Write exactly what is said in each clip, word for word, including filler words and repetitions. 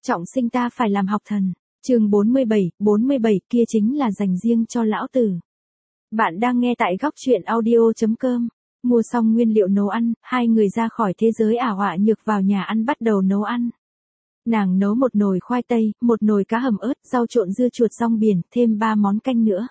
Trọng sinh ta phải làm học thần. Chương bốn mươi bảy, bốn mươi bảy kia chính là dành riêng cho lão tử. Bạn đang nghe tại góc truyện audio chấm com. Mua xong nguyên liệu nấu ăn, hai người ra khỏi thế giới ảo họa nhược vào nhà ăn bắt đầu nấu ăn. Nàng nấu một nồi khoai tây, một nồi cá hầm ớt, rau trộn dưa chuột rong biển, thêm ba món canh nữa.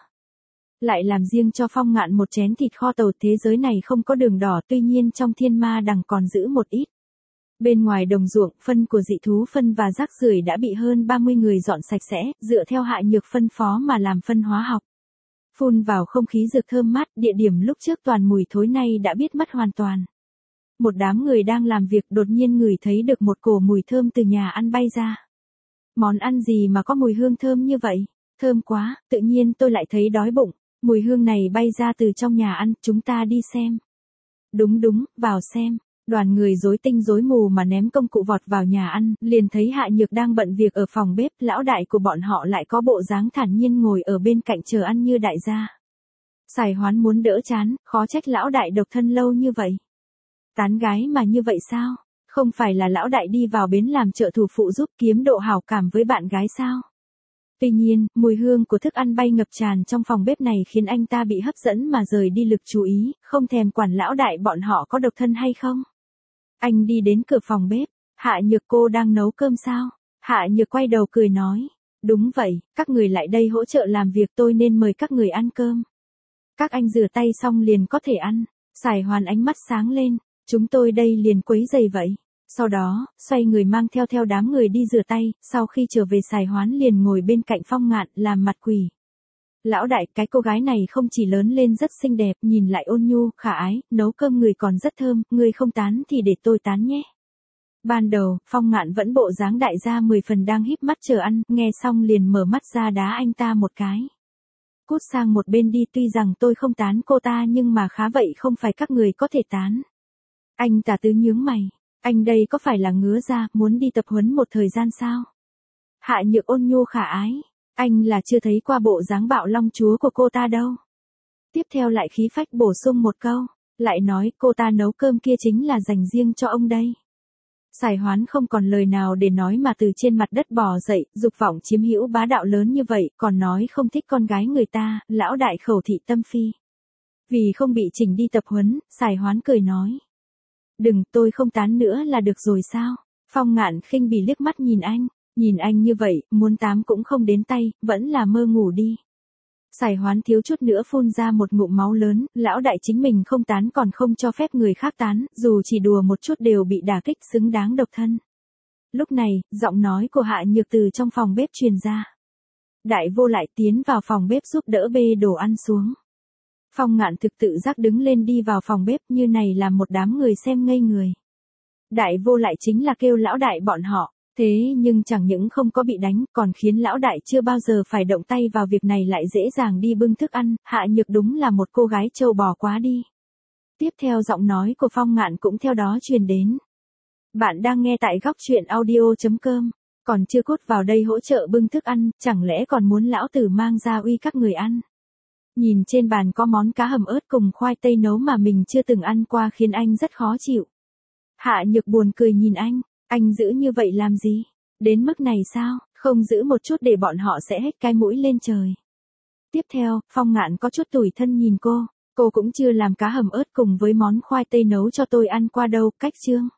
Lại làm riêng cho Phong Ngạn một chén thịt kho tàu. Thế giới này không có đường đỏ, tuy nhiên trong thiên ma đằng còn giữ một ít. Bên ngoài đồng ruộng, phân của dị thú phân và rác rưởi đã bị hơn ba mươi người dọn sạch sẽ, dựa theo Hạ Nhược phân phó mà làm phân hóa học. Phun vào không khí dược thơm mát, địa điểm lúc trước toàn mùi thối nay đã biết mất hoàn toàn. Một đám người đang làm việc đột nhiên ngửi thấy được một cổ mùi thơm từ nhà ăn bay ra. Món ăn gì mà có mùi hương thơm như vậy? Thơm quá, tự nhiên tôi lại thấy đói bụng. Mùi hương này bay ra từ trong nhà ăn, chúng ta đi xem. Đúng đúng, vào xem. Đoàn người rối tinh rối mù mà ném công cụ vọt vào nhà ăn, liền thấy Hạ Nhược đang bận việc ở phòng bếp, lão đại của bọn họ lại có bộ dáng thản nhiên ngồi ở bên cạnh chờ ăn như đại gia. Sài Hoán muốn đỡ chán, khó trách lão đại độc thân lâu như vậy. Tán gái mà như vậy sao? Không phải là lão đại đi vào bến làm trợ thủ phụ giúp kiếm độ hảo cảm với bạn gái sao? Tuy nhiên, mùi hương của thức ăn bay ngập tràn trong phòng bếp này khiến anh ta bị hấp dẫn mà rời đi lực chú ý, không thèm quản lão đại bọn họ có độc thân hay không. Anh đi đến cửa phòng bếp, Hạ Nhược cô đang nấu cơm sao? Hạ Nhược quay đầu cười nói, đúng vậy, các người lại đây hỗ trợ làm việc tôi nên mời các người ăn cơm. Các anh rửa tay xong liền có thể ăn. Sài Hoán ánh mắt sáng lên, chúng tôi đây liền quấy giày vậy. Sau đó, xoay người mang theo theo đám người đi rửa tay, sau khi trở về Sài Hoán liền ngồi bên cạnh Phong Ngạn làm mặt quỷ. Lão đại, cái cô gái này không chỉ lớn lên rất xinh đẹp, nhìn lại ôn nhu, khả ái, nấu cơm người còn rất thơm, người không tán thì để tôi tán nhé. Ban đầu, Phong Ngạn vẫn bộ dáng đại gia mười phần đang híp mắt chờ ăn, nghe xong liền mở mắt ra đá anh ta một cái. Cút sang một bên đi, tuy rằng tôi không tán cô ta nhưng mà khá vậy không phải các người có thể tán. Anh tả tứ nhướng mày, anh đây có phải là ngứa ra, muốn đi tập huấn một thời gian sao? Hạ Nhược ôn nhu khả ái. Anh là chưa thấy qua bộ dáng bạo long chúa của cô ta đâu. Tiếp theo lại khí phách bổ sung một câu, lại nói cô ta nấu cơm kia chính là dành riêng cho ông đây. Sài Hoán không còn lời nào để nói mà từ trên mặt đất bò dậy, dục vọng chiếm hữu bá đạo lớn như vậy, còn nói không thích con gái người ta, lão đại khẩu thị tâm phi. Vì không bị chỉnh đi tập huấn, Sài Hoán cười nói. Đừng, tôi không tán nữa là được rồi sao? Phong Ngạn khinh bỉ liếc mắt nhìn anh. Nhìn anh như vậy, muốn tám cũng không đến tay, vẫn là mơ ngủ đi. Sài Hoán thiếu chút nữa phun ra một ngụm máu lớn, lão đại chính mình không tán còn không cho phép người khác tán, dù chỉ đùa một chút đều bị đả kích xứng đáng độc thân. Lúc này, giọng nói của Hạ Nhược từ trong phòng bếp truyền ra. Đại vô lại tiến vào phòng bếp giúp đỡ bê đồ ăn xuống. Phong Ngạn thực tự giác đứng lên đi vào phòng bếp như này làm một đám người xem ngây người. Đại vô lại chính là kêu lão đại bọn họ. Thế nhưng chẳng những không có bị đánh, còn khiến lão đại chưa bao giờ phải động tay vào việc này lại dễ dàng đi bưng thức ăn, Hạ Nhược đúng là một cô gái trâu bò quá đi. Tiếp theo giọng nói của Phong Ngạn cũng theo đó truyền đến. Bạn đang nghe tại góc truyện audio chấm com, còn chưa cút vào đây hỗ trợ bưng thức ăn, chẳng lẽ còn muốn lão tử mang ra uy các người ăn. Nhìn trên bàn có món cá hầm ớt cùng khoai tây nấu mà mình chưa từng ăn qua khiến anh rất khó chịu. Hạ Nhược buồn cười nhìn anh. Anh giữ như vậy làm gì? Đến mức này sao? Không giữ một chút để bọn họ sẽ hết cái mũi lên trời. Tiếp theo, Phong Ngạn có chút tủi thân nhìn cô. Cô cũng chưa làm cá hầm ớt cùng với món khoai tây nấu cho tôi ăn qua đâu, cách chương.